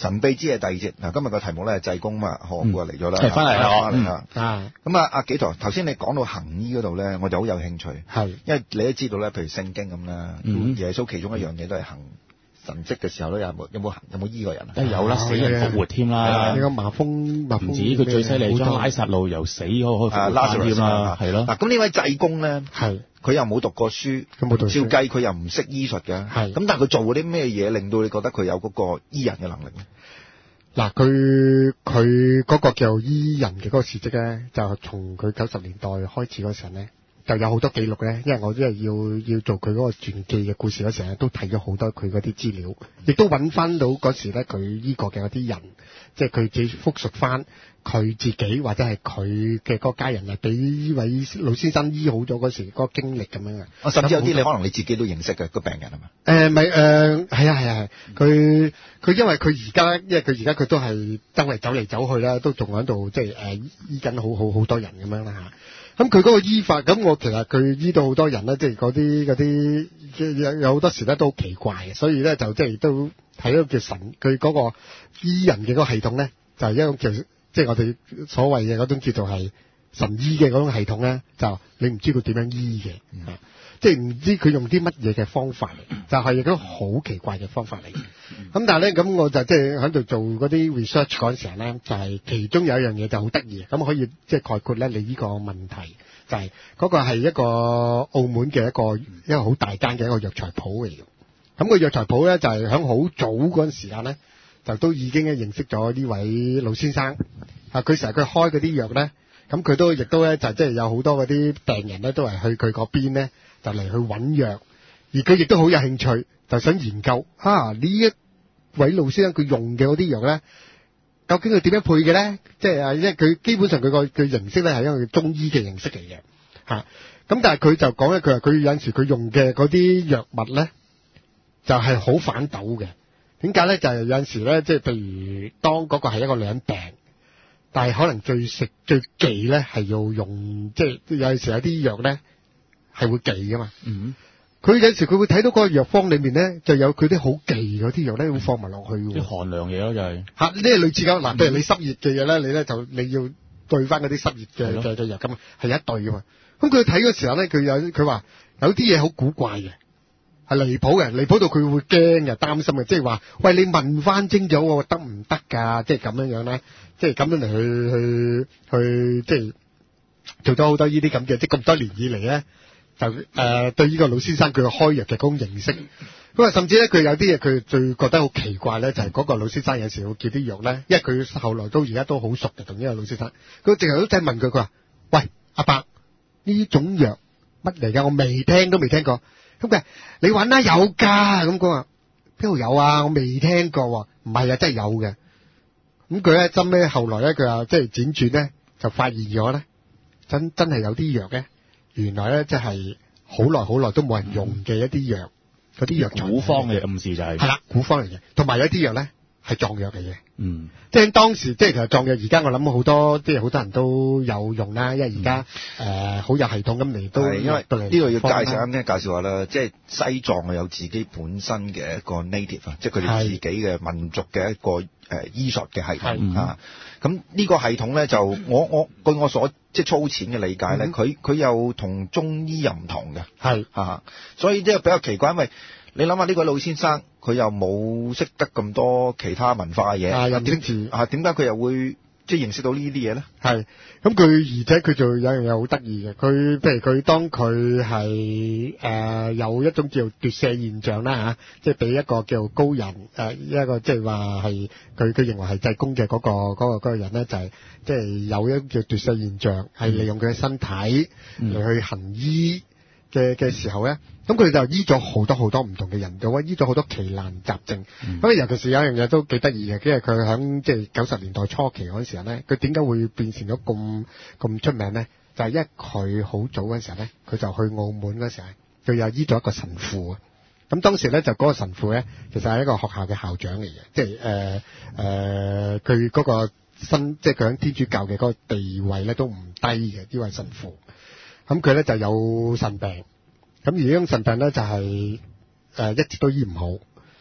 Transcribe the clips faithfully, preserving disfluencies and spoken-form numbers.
神秘之夜第二節嗱，今日個題目咧係濟公嘛，何故嚟咗啦？ 係翻嚟啦， 翻嚟啦。 啊， 咁啊，阿紀陶頭先你講到行醫嗰度咧，我就好有興趣， 係， 因為你都知道咧，譬如聖經咁啦， 嗯耶穌其中一樣嘢都係行神蹟嘅時候咧，有冇有冇有冇醫過人啊？ 梗係有啦，死人復活添啦。 呢個麻風麻風唔止佢最犀利，將拉撒路由死嗰個復活拉撒路添啦，係咯。 嗱，咁呢位濟公咧， 係佢又冇讀過書， 佢冇讀書照計佢又唔識醫術嘅， 係咁但係佢做過啲咩嘢令到你覺得佢有嗰個醫人嘅能力咧？ 嗱，佢佢嗰個叫醫人嘅嗰個事蹟咧，就從佢九十年代開始嗰時候咧，就有好多記錄咧。因為我因為要要做佢嗰個傳記嘅故事嗰時候，都睇咗好多佢嗰啲資料，亦都揾翻到嗰時咧佢醫過嘅嗰啲人，即係佢自己複述翻佢自己或者係佢嘅嗰個家人啊，俾呢位老先生醫好咗嗰時嗰個經歷咁樣嘅。 啊，甚至有啲你可能你自己都認識嘅個病人係嘛？ 誒咪誒係啊係啊係，佢佢因為佢而家，因為佢而家佢都係周圍走嚟走去啦，都仲喺度即係誒醫緊好好好多人咁樣啦嚇。咁佢嗰個醫法，咁我其實佢醫到好多人咧，即係嗰啲嗰啲有有好多時咧都好奇怪嘅，所以咧就即係都睇到叫神，佢嗰個醫人嘅嗰個系統咧，就係一種叫即係我哋所謂嘅嗰種叫做係神醫嘅嗰種系統咧，就你唔知佢點樣醫嘅。嗯即係唔知佢用啲乜嘢嘅方法嚟，就係亦都好奇怪嘅方法嚟。咁但係咧，咁我就即係喺度做嗰啲 research 嗰陣時候咧，就係、是、其中有一樣嘢就好得意，咁可以即係概括咧你呢個問題，就係、是、嗰個係一個澳門嘅一個一個好大間嘅一個藥材鋪嚟嘅。咁、那個藥材鋪咧就係喺好早嗰陣時間咧，就都已經咧認識咗呢位老先生。啊，佢成日佢開嗰啲藥咧，咁佢都亦都咧就即係有好多嗰啲病人咧都係去佢嗰邊咧。就嚟去揾藥，而佢亦都好有興趣，就想研究啊呢一位老先生佢用嘅嗰啲藥咧，究竟佢點樣配嘅咧？即係啊，因為佢基本上佢個佢形式咧係一個中醫嘅形式嚟嘅嚇。咁、啊、但係佢就講咧，佢話佢有陣時佢用嘅嗰啲藥物咧，就係、是、好反斗嘅。點解咧？就係、是、有陣時咧，即係譬如當嗰個係一個兩病，但係可能最食最忌咧係要用，即係有陣時有啲藥咧。係會忌噶嘛？嗯，佢有時佢會睇到嗰個藥方裏面咧，就有佢啲好忌嗰啲藥咧，會放埋落去嘅。 啲寒涼嘢咯，就係嚇，呢係類似咁嗱，譬如你濕熱嘅嘢咧，你咧就你要對翻嗰啲濕熱嘅嘅嘅藥咁，係一對噶嘛。咁佢睇嘅時候咧，佢有佢話有啲嘢好古怪嘅，係離譜嘅，離譜到佢會驚嘅，擔心嘅，即係話喂，你問翻清楚我得唔得㗎？即係咁樣樣咧，即係咁樣嚟去去去即係做咗好多呢啲咁嘅，即係咁多年以嚟咧。就誒、呃、對呢個老先生佢開藥嘅嗰種形式，咁啊甚至咧佢有啲嘢佢最覺得好奇怪咧，就係、是、嗰個老先生有時會叫啲藥咧，因為佢後來都而家都好熟嘅同呢個老先生，佢淨係都真係問佢，佢話：喂阿伯，呢種藥乜嚟㗎？我未聽都未聽過。咁佢你揾啦，有㗎。咁講話邊度有啊？我未聽過喎。唔係啊，真係有嘅。咁佢咧真咧後來咧佢話即係輾轉咧就發現咗咧，真真係有啲藥咧。原來咧，即係好耐好耐都冇人用嘅一啲藥，嗰啲藥古方嘅暗示就係係啦，古方嚟嘅，同埋有啲藥咧係壯藥嚟嘅。 嗯， 即係當時即係其實壯藥，而家我諗好多即係好多人都有用啦，因為而家誒好有系統咁嚟都。係因為呢個要介紹啱聽介紹下啦，即係西藏係有自己本身嘅一個 native 啊，即係佢哋自己嘅民族嘅一個誒、呃、醫術嘅系統啊。咁呢個系統咧就我我據我所即係粗淺嘅理解咧，佢、嗯、佢又同中醫又唔同嘅，係啊，所以即係比較奇怪，因為你諗下呢個老先生佢又冇識得咁多其他文化嘅嘢，啊，又點字啊？點解佢又會即係認識到呢啲嘢咧？係咁佢而且佢就有樣嘢好得意嘅，佢譬如佢當佢係誒有一種叫奪舍現象啦嚇，即係俾一個叫高人誒、呃、一個即係話係佢佢認為係濟公嘅嗰、嗰個嗰、嗰個嗰個人咧，就係即係有一叫奪舍現象，係利用佢嘅身體嚟、嗯、去行醫嘅嘅時候咧。咁佢就醫咗好多好多唔同嘅人，就醫咗好多奇難雜症。咁、嗯、尤其是有一樣嘢都幾得意嘅，因為佢喺即係九十年代初期嗰陣時候咧，佢點解會變成咗咁咁出名咧？就係、是、因為佢好早嗰陣時候咧，佢就去澳門嗰時候，佢又醫咗一個神父啊。咁當時咧就嗰個神父咧，其實係一個學校嘅校長嚟嘅，即係誒誒，佢嗰個身即係佢喺天主教嘅嗰個地位咧都唔低嘅呢位神父。咁佢咧就有腎病。咁而呢種腎病咧就係、是、誒、呃、一直都醫唔好，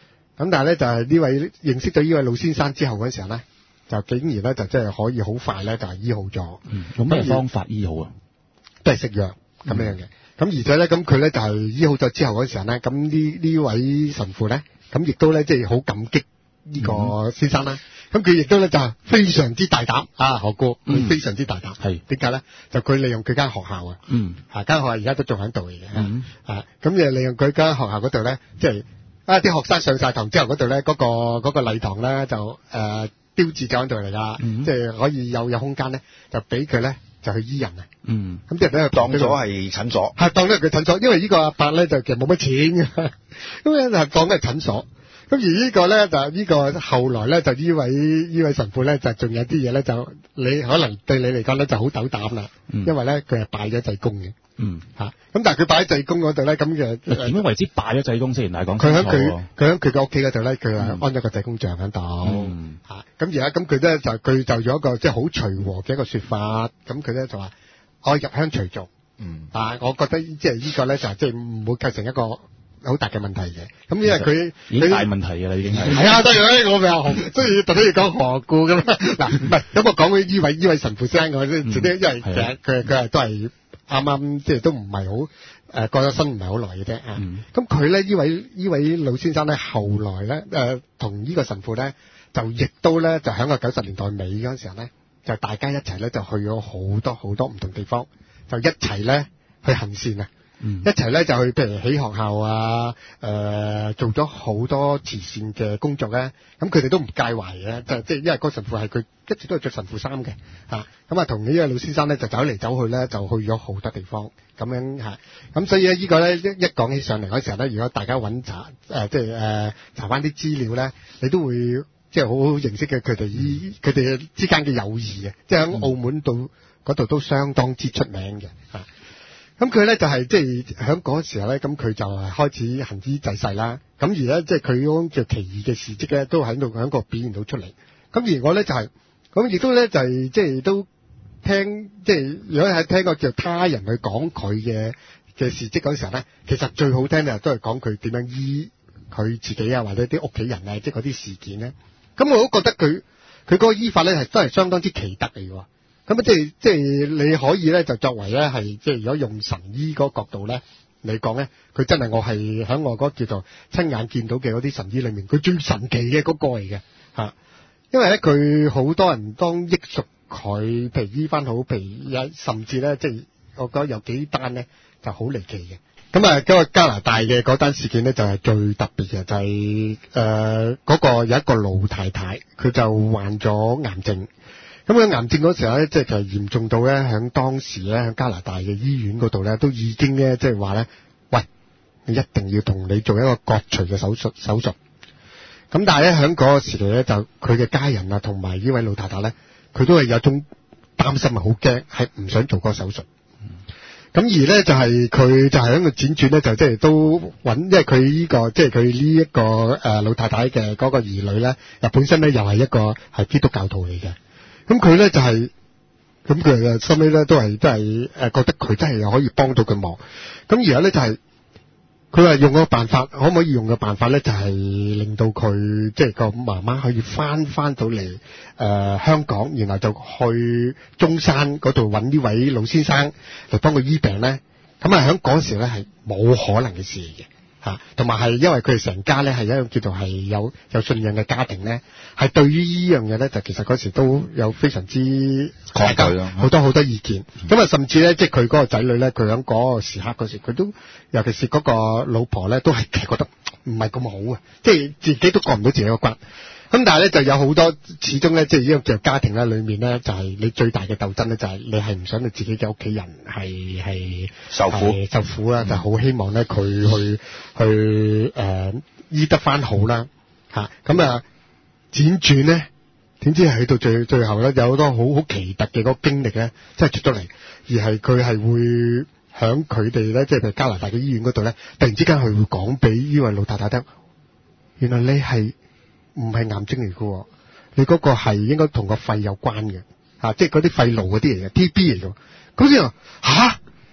咁但係咧就係呢位認識咗呢位老先生之後嗰時候咧，就竟然咧就即係可以好快咧就係醫好咗。 嗯，用咩方法醫好啊？ 都係食藥咁樣嘅。咁、嗯、而且咧，咁佢咧就係醫好咗之後嗰時候咧，咁呢呢位神父咧，咁亦都咧即係好感激呢個先生啦。咁佢亦都咧就係非常之大膽啊，何故？佢非常之大膽。係點解咧？就佢利用佢間學校啊。嗯。啊，間學校而家都仲喺度嘅。嗯。啊，咁就利用佢間學校嗰度咧，即係啊啲學生上晒堂之後嗰度咧，嗰、嗰個嗰、嗰個禮堂咧就誒、呃、標誌咗喺度嚟㗎，即係可以有有空間咧，就俾佢咧。就去醫人啊！嗯，咁即係俾佢當咗係診所， 係當咗佢診所，因為呢個阿伯咧就其實冇乜錢嘅，咁咧就當咗係診所。咁而呢個咧就呢個後來咧就呢位呢位神父咧就仲有啲嘢咧就你可能對你嚟講咧就好斗膽啦，嗯、因為咧佢係拜咗濟公嘅。嗯，嚇、啊，咁但係佢擺喺濟公嗰度咧，咁嘅點樣為之拜咗濟公先？嚟講佢喺佢佢喺佢嘅屋企嗰度咧，佢係安咗個濟公像喺度，嚇、嗯，咁、啊、而家咁佢咧就佢就有一個即係好隨和嘅一個説法，咁佢咧就話我入鄉隨俗，嗯，啊，我覺得即係呢個咧就即係唔會構成一個好大嘅問題嘅，咁因為佢已經大問題㗎啦，已經係係啊，當然我咪話，所以特登要講何故咁嗱，唔係咁我講佢呢位呢位神父先，我先，因為其實佢佢係都係。啱啱即係都唔係好誒過咗身唔係好耐嘅啫啊！咁佢咧呢位呢位老先生咧後來咧誒同呢個神父咧就亦都咧就喺個九十年代尾嗰陣時候咧就大家一齊咧就去咗好多好多唔同地方，就一齊咧去行善啊！嗯、一齊咧就去譬如起學校啊，誒、呃、做咗好多慈善嘅工作咧，咁佢哋都唔介懷嘅，就即係因為個神父係佢一直都係着神父衫嘅嚇，咁啊同呢個老先生咧就走嚟走去咧，就去咗好多地方咁樣嚇，咁所以咧呢個咧一一講起上嚟嗰時候咧，如果大家揾查誒、呃、即係誒、呃、查翻啲資料咧，你都會即係好好認識嘅佢哋依佢哋之間嘅友誼嘅，即係喺澳門度嗰度都相當之出名嘅嚇。咁佢咧就係即係喺嗰時候咧，咁佢就係開始行之濟世啦。咁而咧即係佢嗰種叫奇異嘅事蹟咧，都喺度喺個表現到出嚟。咁而我咧就係、是，咁亦都咧就係即係都聽，即係如果係聽個叫他人去講佢嘅嘅事蹟嗰時候咧，其實最好聽嘅都係講佢點樣醫佢自己啊，或者啲屋企人啊，即係嗰啲事件咧。咁我都覺得佢佢嗰個醫法咧係真係相當之奇特嚟㗎。咁啊，即係即係你可以咧，就作為咧係即係如果用神醫嗰個角度咧嚟講咧，佢真係我係喺我嗰叫做親眼見到嘅嗰啲神醫裏面，佢最神奇嘅嗰個嚟嘅嚇。因為咧佢好多人當益熟佢，譬如醫翻好，譬如有甚至咧即係我覺得有幾單咧就好離奇嘅。咁啊，嗰個加拿大嘅嗰單事件咧就係最特別嘅，就係誒嗰個有一個老太太，佢就患咗癌症。咁佢癌症嗰時候咧，即係其實嚴重到咧，喺當時咧，喺加拿大嘅醫院嗰度咧，都已經咧，即係話咧，喂，你一定要同你做一個割除嘅手術手術。咁但係咧，喺嗰個時期咧，就佢嘅家人啊，同埋呢位老太太咧，佢都係有種擔心啊，好驚，係唔想做嗰個手術。咁、嗯、而咧就係佢就係喺度輾轉咧，就即係都揾，因為佢呢、這個即係佢呢一個誒、呃、老太太嘅嗰個兒女咧，又本身咧又係一個係基督教徒嚟嘅。咁佢咧就係、是，咁佢啊，收尾咧都係都係誒，覺得佢真係又可以幫到佢忙。咁而家咧就係、是，佢話用個辦法，可唔可以用嘅辦法咧，就係、是、令到佢即係個媽媽可以翻翻到嚟誒、呃、香港，然後就去中山嗰度揾呢位老先生嚟幫佢醫病咧。咁啊，喺嗰時咧係冇可能嘅事嘅。嚇，同埋係因為佢哋成家咧係一樣叫做係有有信仰嘅家庭咧，係對於呢樣嘢咧就其實嗰時都有非常之抗拒咯， 好多好多意見。咁、嗯、啊，甚至咧即係佢嗰個仔女咧，佢喺嗰個時刻嗰時，佢都尤其是嗰個老婆咧，都係其實覺得唔係咁好啊，即係自己都過唔到自己個關。咁但係咧就有好多始終咧，即係呢個叫家庭咧裏面咧，就係、是、你最大嘅鬥爭咧，就係你係唔想你自己嘅屋企人係係受苦受苦啦，嗯、就好希望咧佢去去誒、呃、醫得翻好啦嚇。咁啊輾轉咧，點知係去到最最後咧，有好多好好奇特嘅嗰個經歷咧，即係出咗嚟，而係佢係會響佢哋咧，即係譬如加拿大嘅醫院嗰度咧，突然之間佢會講俾呢位老太太聽，原來你係唔係癌症嚟嘅，你嗰個係應該同個肺有關嘅，吓、啊，即係嗰啲肺癆嗰啲嚟嘅 T B 嚟嘅。嗰啲人吓，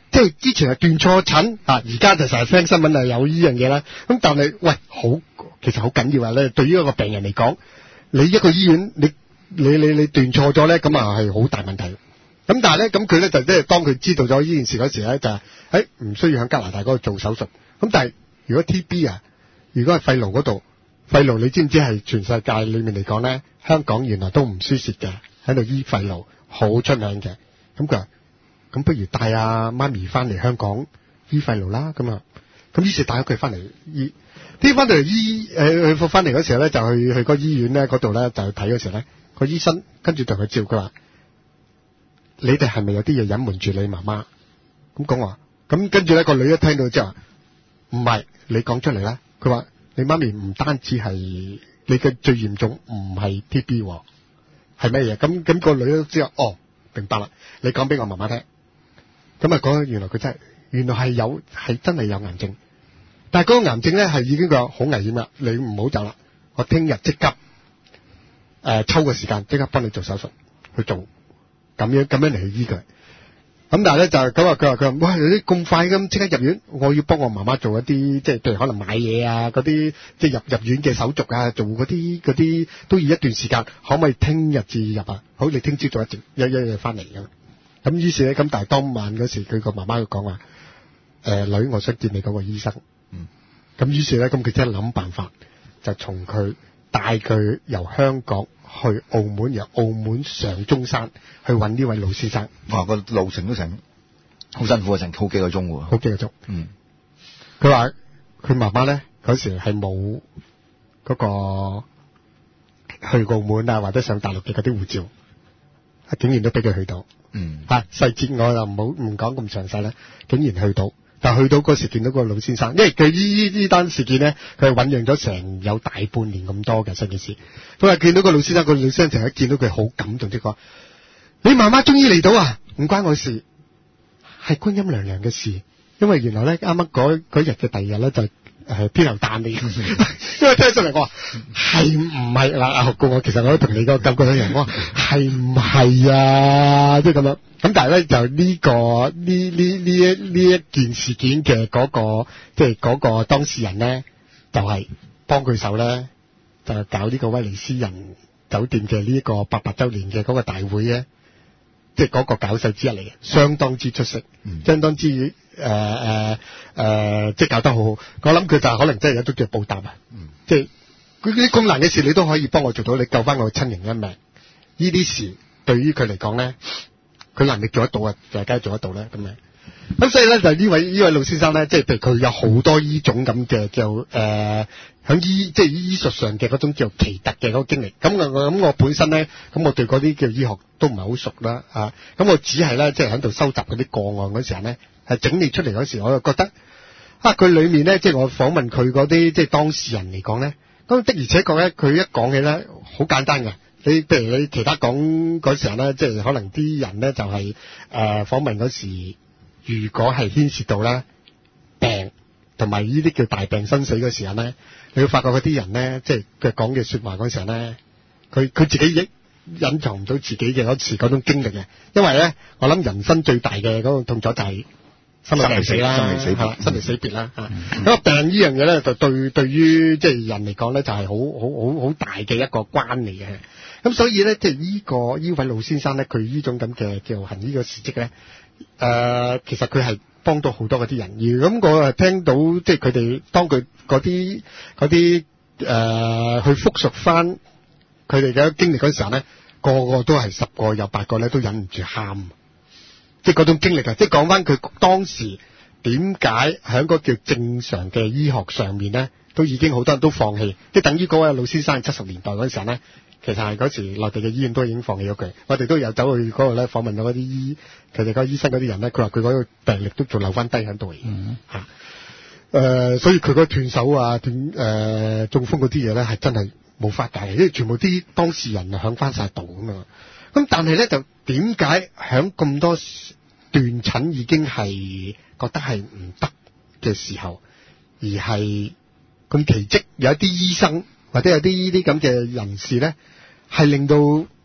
即係之前係斷錯診啊，而家就成日聽新聞係有呢樣嘢啦。咁但係喂，好其實好緊要啊咧，對於一個病人嚟講，你一個醫院你你你你斷錯咗咧，咁啊係好大問題。咁但係咧，咁佢咧就即係當佢知道咗呢件事嗰時咧，就係誒唔需要喺加拿大嗰度做手術。咁但係如果 T B 啊，如果係肺癆嗰度，肺癆你知唔知係全世界裏面嚟講咧，香港原來都唔輸蝕嘅，喺度醫肺癆好出名嘅。咁佢話咁不如帶阿媽咪翻嚟香港醫肺癆啦。咁啊，咁於是帶咗佢翻嚟醫。啲翻到嚟醫誒，佢翻嚟嗰時候咧，就去去個醫院咧嗰度咧，就去睇嗰時候咧，個醫生跟住同佢照，佢話：你哋係咪有啲嘢隱瞞住你媽媽？咁講話，咁跟住咧個女一聽到之後，唔係，你講出嚟啦。佢話：你媽咪唔單止係你嘅最嚴重，唔係 T B， 係咩嘢？咁咁個女都知道，哦，明白啦。你講俾我媽媽聽。咁啊講，原來佢真係，原來係有，係真係有癌症。但係嗰個癌症咧係已經個好危險啦，你唔好走啦，我聽日即刻誒、呃、抽個時間即刻幫你做手術去做，咁樣咁樣嚟去醫佢。咁但係咧就咁話，佢話佢話，喂，你咁快咁即刻入院，我要幫我媽媽做一啲即係譬如可能買嘢啊嗰啲，即係入入院嘅手續啊，做嗰啲嗰啲都要一段時間，可唔可以聽日至入啊？好，你聽朝早一陣一一日翻嚟咁。咁於是咧咁，但係當晚嗰時佢個媽媽佢講話，誒女，我想見你嗰個醫生。嗯，咁於是咧，咁佢真係諗辦法，就從佢帶佢由香港去澳門，由澳門上中山去揾呢位老先生。 哇，個路程都成好辛苦啊，成好幾個鐘喎。 好幾個鐘。嗯，佢話佢媽媽咧嗰時係冇嗰個去澳門啊或者上大陸嘅嗰啲護照，竟然都俾佢去到。嗯，嚇細節我就唔好唔講咁詳細啦，竟然去到。但去到嗰時見到個老先生，因為佢呢呢單事件咧，佢係醖釀咗成有大半年咁多嘅成件事。佢話見到個老先生，個老先生成日見到佢好感動，即係講：你媽媽終於嚟到啊！唔關我事，係觀音娘娘嘅事。因為原來咧，啱啱嗰嗰日嘅第二日咧就係偏頭彈你，因為聽上嚟我話係唔係嗱？阿學哥，我其實我都同你個感覺一樣，我話係唔係啊？即係咁樣。咁但係咧就呢、這個呢呢呢一呢一件事件嘅嗰、那個即係嗰個當事人咧，就係、是、幫佢手咧，就搞呢個威尼斯人酒店嘅呢一個八百週年嘅嗰個大會咧，即係嗰個搞手之一嚟嘅，相當之出色，嗯、相當之誒誒誒，即係搞得好好。我諗佢就係可能真係有啲叫報答啊，嗯、即係佢啲咁難嘅事，你都可以幫我做到，你救翻我親人一命。呢啲事對於佢嚟講咧。佢能力做得到啊，就梗係做得到啦，咁樣。咁所以咧就呢位呢位老先生咧，即係譬如佢有好多呢種咁嘅叫誒，喺醫即係醫術上嘅嗰種叫奇特嘅嗰個經歷。咁我咁我本身咧，咁我對嗰啲叫醫學都唔係好熟啦，啊，咁我只係咧即係喺度收集嗰啲個案嗰時候咧，係整理出嚟嗰時，我就覺得啊，佢裡面咧即係我訪問佢嗰啲即係當事人嚟講咧，咁的而且確咧，佢一講起咧好簡單嘅。你譬如你其他講嗰時候咧，即係可能啲人咧就係、是、誒、呃、訪問嗰時，如果係牽涉到咧病同埋呢啲叫大病生死嗰時候咧，你會發覺嗰啲人咧，即係佢講嘅説話嗰時候咧，佢佢自己亦隱藏唔到自己嘅嗰時嗰種經歷嘅，因為咧我諗人生最大嘅嗰個痛楚就係生離死啦，生離死別，生離死別啦嚇。咁個病呢樣嘢咧，就對對於即係人嚟講咧，就係好好好好大嘅一個關嚟嘅。咁所以咧，即係呢個呢位老先生咧，佢呢種咁嘅叫行呢個事蹟咧，誒、呃，其實佢係幫到好多嗰啲人。而咁我係聽到，即係佢哋當佢嗰啲嗰啲誒去復述翻佢哋嘅經歷嗰時候咧，個個都係十個有八個咧都忍唔住喊，即係嗰種經歷啊！即係講翻佢當時點解喺個叫正常嘅醫學上面咧，都已經好多人都放棄，即係等於嗰位老先生七十年代嗰陣時候咧。其實係嗰時內地嘅醫院都已經放棄咗佢，我哋都有走去嗰度咧訪問咗嗰啲醫，佢哋嗰個醫生嗰啲人咧，佢話佢嗰個病歷都仲留翻低喺度嚟，嚇、嗯，誒、呃，所以佢嗰斷手啊、斷誒、呃、中風嗰啲嘢咧係真係冇法解，因為全部啲當事人啊響翻晒度咁嘛。咁但係咧就點解響咁多斷診已經係覺得係唔得嘅時候，而係咁奇蹟有一啲醫生？或者有啲呢啲咁嘅人士咧，係令到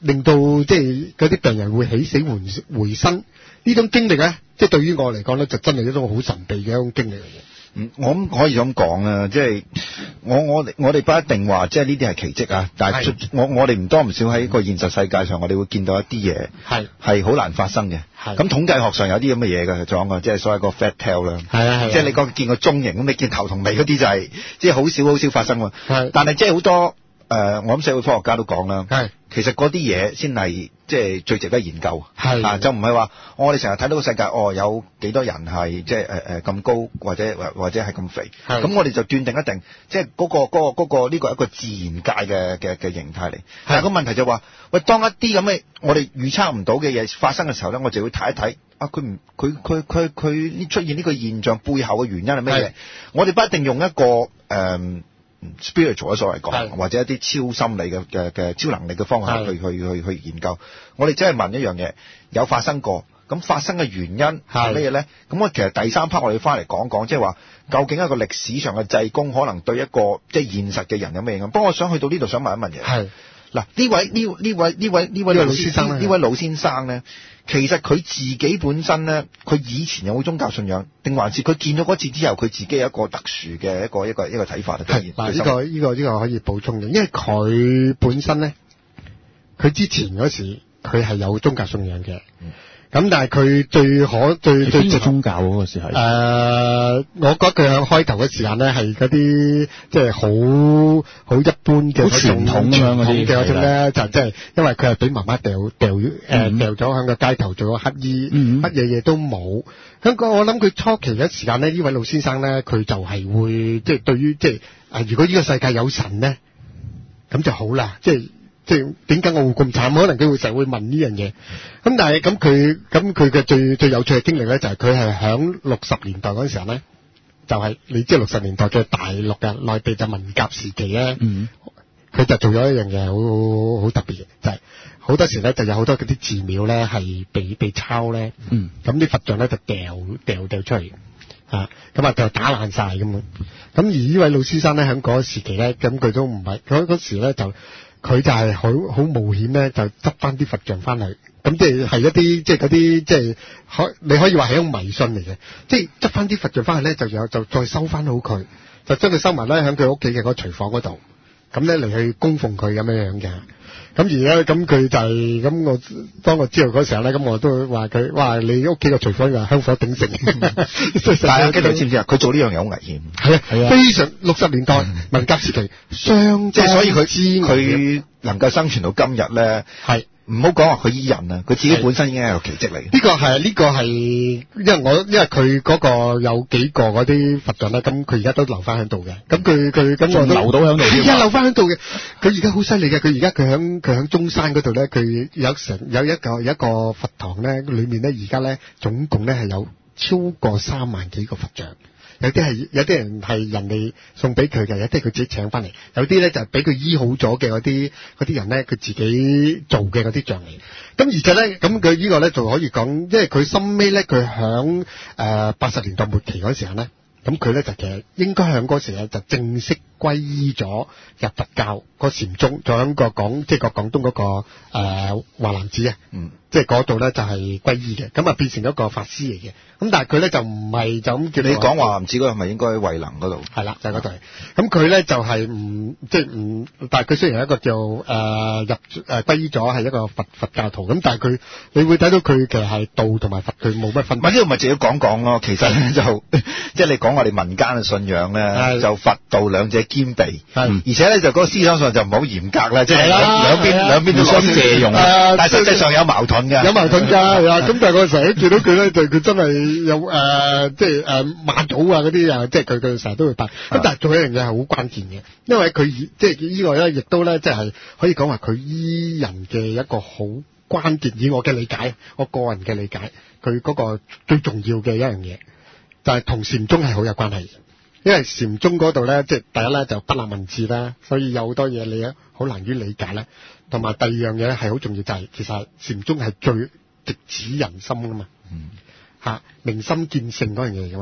令到即係嗰啲病人會起死回回生呢種經歷咧，即係對於我嚟講咧，就真係一種好神秘嘅一種經歷嚟嘅。 嗯，我諗可以咁講啦，即係我我我哋不一定話即係呢啲係奇蹟啊，但係我我哋唔多唔少喺個現實世界上，我哋會見到一啲嘢係係好難發生嘅。係咁統計學上有啲咁嘅嘢嘅講嘅，即係所謂個 fat tail 啦。係啊係。即係你講見個中型咁，你見頭同尾嗰啲就係即係好少好少發生喎。係。但係即係好多。誒、呃，我諗社會科學家都講啦，係其實嗰啲嘢先係即係最值得研究，係啊，就唔係話我哋成日睇到個世界，哦，有幾多人係即係誒誒咁高或者或或者係咁肥，咁我哋就斷定一定，即係嗰個嗰、嗰個嗰、嗰個呢、呢個係一個自然界嘅嘅嘅形態嚟。但係個問題就話、是，喂，當一啲咁嘅我哋預測唔到嘅嘢發生嘅時候咧，我就會睇一睇，啊，佢唔佢佢佢佢呢出現呢個現象背後嘅原因係咩嘢？我哋不一定用一個誒。呃spiritual 所謂講，或者一啲超心理嘅嘅嘅超能力嘅方向去去去去研究，我哋只係問一樣嘢，有發生過，咁發生嘅原因係咩嘢咧？咁我其實第三 part 我哋翻嚟講講，即係話究竟一個歷史上嘅濟公可能對一個即係現實嘅人有咩影響？不過我想去到呢度想問一問嘢，係嗱呢位呢呢位呢位呢位老先生呢位老先生咧。其實佢自己本身咧，佢以前有冇宗教信仰，定還是佢見到嗰次之後，佢自己有一個特殊嘅一個一個一個睇法咧？係，嗱呢個呢個呢個可以補充嘅，因為佢本身咧，佢之前嗰時佢係有宗教信仰嘅。嗯咁但係佢最可最最最宗教嗰個時係誒，我覺得佢喺開頭嘅時間咧係嗰啲即係好好一般嘅好傳統咁樣嗰啲嘅嗰種咧，就即係因為佢係俾媽媽掉掉誒掉咗喺個街頭做咗乞衣，乜嘢嘢都冇。香港我諗佢初期嘅時間咧，呢位老先生咧，佢就係會即係對於即係誒，如果呢個世界有神咧，咁就好啦，即係。即係點解我會咁慘？可能佢會成日會問呢樣嘢。咁但係咁佢咁佢嘅最最有趣嘅經歷咧，就係佢係響六十年代嗰陣時候咧，就係、是、你知道六十年代嘅大陸嘅內地就文革時期咧，佢、嗯、就做咗一樣嘢好好特別嘅，就係、是、好多時咧就有好多嗰啲寺廟咧係被被抄咧，咁、嗯、啲佛像咧就掉掉掉出嚟啊，咁啊就打爛晒咁樣。咁而呢位老先生咧喺嗰個時期咧，咁佢都唔係嗰嗰時咧就。佢就係好好冒險咧，就執翻啲佛像翻嚟，咁即係係一啲即係嗰啲即係可你可以話係一種迷信嚟嘅，即係執翻啲佛像翻去咧，就有就再收翻好佢，就將佢收埋咧喺佢屋企嘅嗰個廚房嗰度，咁咧嚟去供奉佢咁樣樣嘅。咁而咧咁佢就係、是、咁，我當我知道嗰時候咧，咁我都話佢，哇！你屋企個廚房又係香火鼎盛，但係你知唔知啊？佢做呢樣嘢好危險，係啊係啊，非常六十年代文革時期，相即係所以佢知佢能夠生存到今日咧，係。唔好講話佢醫人啊，佢自己本身已經係個奇蹟嚟嘅。呢個係呢個係，因為我因為佢嗰個有幾個嗰啲佛像咧，咁佢而家都留翻喺度嘅。咁佢佢咁我都留到喺度，而家留翻喺度嘅。佢而家好犀利嘅，佢而家佢響佢響中山嗰度咧，佢有成有一個有一個佛堂咧，裏面咧而家咧總共咧係有超過三萬幾個佛像。有啲係有啲人係人哋送俾佢嘅，有啲係佢自己請翻嚟，有啲咧就係俾佢醫好咗嘅嗰啲嗰啲人咧，佢自己做嘅嗰啲像嚟。咁而且咧，咁佢呢個咧就可以講，因為佢深尾咧，佢響誒八十年代末期嗰時候咧，咁佢咧就其實應該響嗰時咧就正式歸依咗入佛教個禪宗，就響個廣即係個廣東嗰個誒華南寺啊，嗯，即係嗰度咧就係歸依嘅，咁啊變成咗個法師嚟嘅。咁但係佢咧就唔係就咁叫你講華南寺嗰度，係咪應該喺惠能嗰度？係啦，就係嗰度。咁佢咧就係唔即係唔，但係佢雖然係一個叫誒、呃、入誒歸依咗係一個佛佛教徒，咁但係佢你會睇到佢其實係道同埋佛佢冇乜分別。唔係呢個咪自己講講咯，其實咧就即係你講我哋民間嘅信仰咧，就佛道兩者兼備，係而且咧就嗰個思想上就唔好嚴格啦，即係兩邊兩邊都相借用，但係實際上有矛盾㗎，有矛盾㗎係啊。咁但係我成日見到佢咧，就佢真係。有誒、呃，即係誒媽祖啊嗰啲啊，即係佢佢成日都會拜。咁但係做一樣嘢係好關鍵嘅，因為佢即係呢個咧，亦都咧即係可以講話佢醫人嘅一個好關鍵。以我嘅理解，我個人嘅理解，佢嗰個最重要嘅一樣嘢，就係同禪宗係好有關係。因為禪宗嗰度咧，即係第一咧就不立文字啦，所以有好多嘢你好難於理解啦。同埋第二樣嘢係好重要，就係、是、其實禪宗係最直指人心噶嘛。嗯。吓、啊、明心見性嗰樣嘢噶嘛，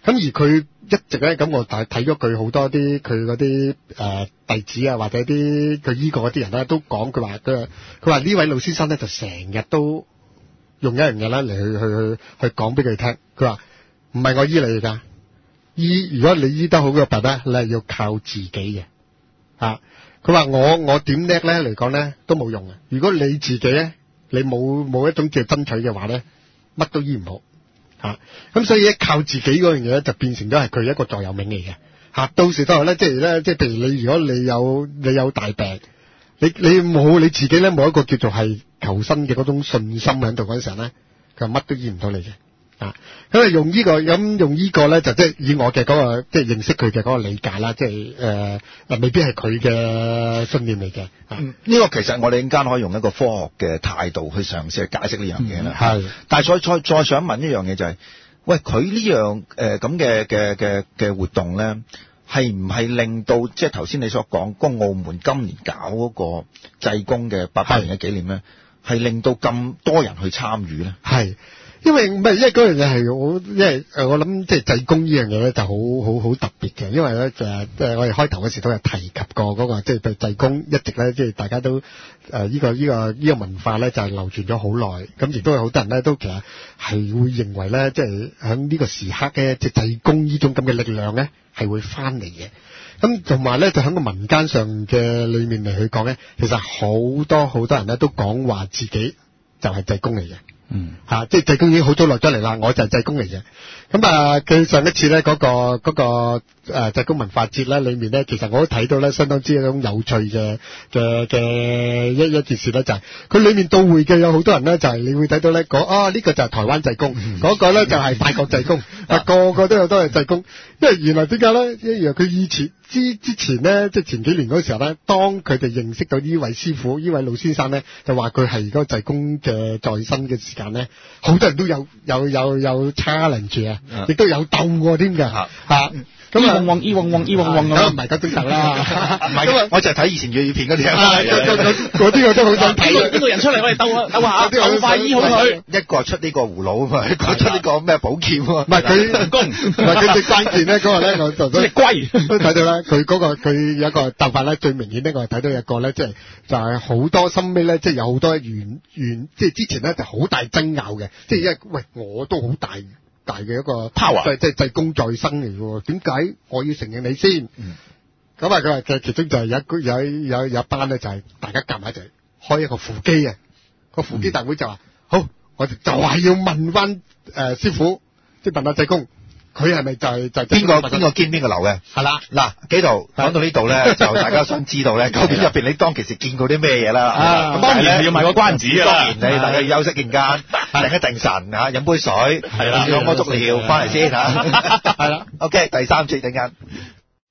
咁而佢一直咧，咁我睇睇咗佢好多啲佢嗰啲誒弟子啊，或者啲佢醫過嗰啲人咧，都講佢話佢佢話呢位老先生咧就成日都用一樣嘢咧嚟去去去去講俾佢聽。佢話唔係我醫你㗎，醫如果你醫得好個病咧，你係要靠自己嘅啊。佢話我我點叻咧嚟講咧都冇用嘅。如果你自己咧你冇冇一種叫爭取嘅話咧，乜都醫唔好。啊，咁所以咧靠自己嗰樣嘢咧就變成咗係佢一個座右銘嚟嘅嚇。到時都係咧，即係咧，即係譬如你如果你有你有大病，你你冇你自己咧冇一個叫做係求生嘅嗰種信心喺度嗰陣時候咧，佢乜都醫唔到你嘅啊。咁啊用呢個咁用呢個咧就即係以我嘅嗰個即係認識佢嘅嗰個理解啦，即係誒誒未必係佢嘅信念嚟嘅。 嗯，呢個其實我哋陣間可以用一個科學嘅態度去嘗試去解釋呢樣嘢啦。 係， 但係再再再想問一樣嘢就係，喂，佢呢樣誒咁嘅嘅嘅嘅活動咧，係唔係令到即係頭先你所講，嗰個澳門今年搞嗰個濟公嘅八百年嘅紀念咧，係令到咁多人去參與咧？ 係。因為唔係，因為嗰樣嘢係我，因為誒我諗即係濟公呢樣嘢咧就好好好特別嘅，因為咧就誒誒我哋開頭嗰時都有提及過嗰個即係對濟公一直咧即係大家都誒呢個呢個呢個文化咧就係流傳咗好耐，咁亦都有好多人咧都其實係會認為咧即係喺呢個時刻嘅即係濟公呢種咁嘅力量咧係會翻嚟嘅。咁同埋咧就喺個民間上嘅裏面嚟去講咧，其實好多好多人咧都講話自己就係濟公嚟嘅。嗯，吓、啊，即係濟公已經好早落咗嚟啦，我就係濟公嚟嘅。咁啊，佢上一次咧嗰、嗰個嗰、嗰個誒濟公文化節咧裏面咧，其實我都睇到咧相當之一種有趣嘅嘅嘅一一件事咧，就係、是、佢裏面到會嘅有好多人咧，就係、是、你會睇到咧講啊呢、呢個就係台灣濟公，嗰、嗯、個咧就係法國濟公，啊個個都有都係濟公，因為原來點解咧？因為佢以前之之前咧，即係前幾年嗰時候咧，當佢哋認識到呢位師傅呢位老先生咧，就話佢係嗰個濟公嘅在身嘅時間咧，好多人都有有有有 challenge 啊，亦都有鬥過添㗎嚇。咁啊， 旺旺旺旺旺旺咁唔係嗰種鬥啦， 唔係，我就係睇以前粵語片嗰啲啊， 嗰啲我都好想睇。 呢個人出嚟，我哋鬥鬥下，鬥快醫好佢。 一個出呢個葫蘆啊嘛，一個出呢個咩寶劍啊。 唔係佢功， 唔係佢最關鍵咧嗰個咧，我就都龜都睇到咧，佢嗰個佢有一個鬥法咧，最明顯咧，我係睇到一個咧，即係就係好多深尾咧，即係有好多原原即係之前咧就好大爭拗嘅，即係因為喂我都好大。大嘅一個 power，即係濟公在身嚟嘅，點解我要承認你先？咁、嗯、啊，佢話其其中就係有一有有有一班咧，就係大家夾埋一齊開一個扶乩啊！個扶乩大會就話、嗯：好，我哋就係要問翻誒、呃、師傅，即係問下濟公，佢係咪就係、是、就邊個邊個堅邊個流嘅？係啦，嗱，紀陶講到呢度咧，就大家想知道咧，究竟入邊你當其時見過啲咩嘢啦？ 咁當然要賣個關子啊！ 當然你大家要休息陣間，定一定神嚇，飲杯水，係啦，攞鍋足料翻嚟先嚇，係啦。OK，第三節陣間。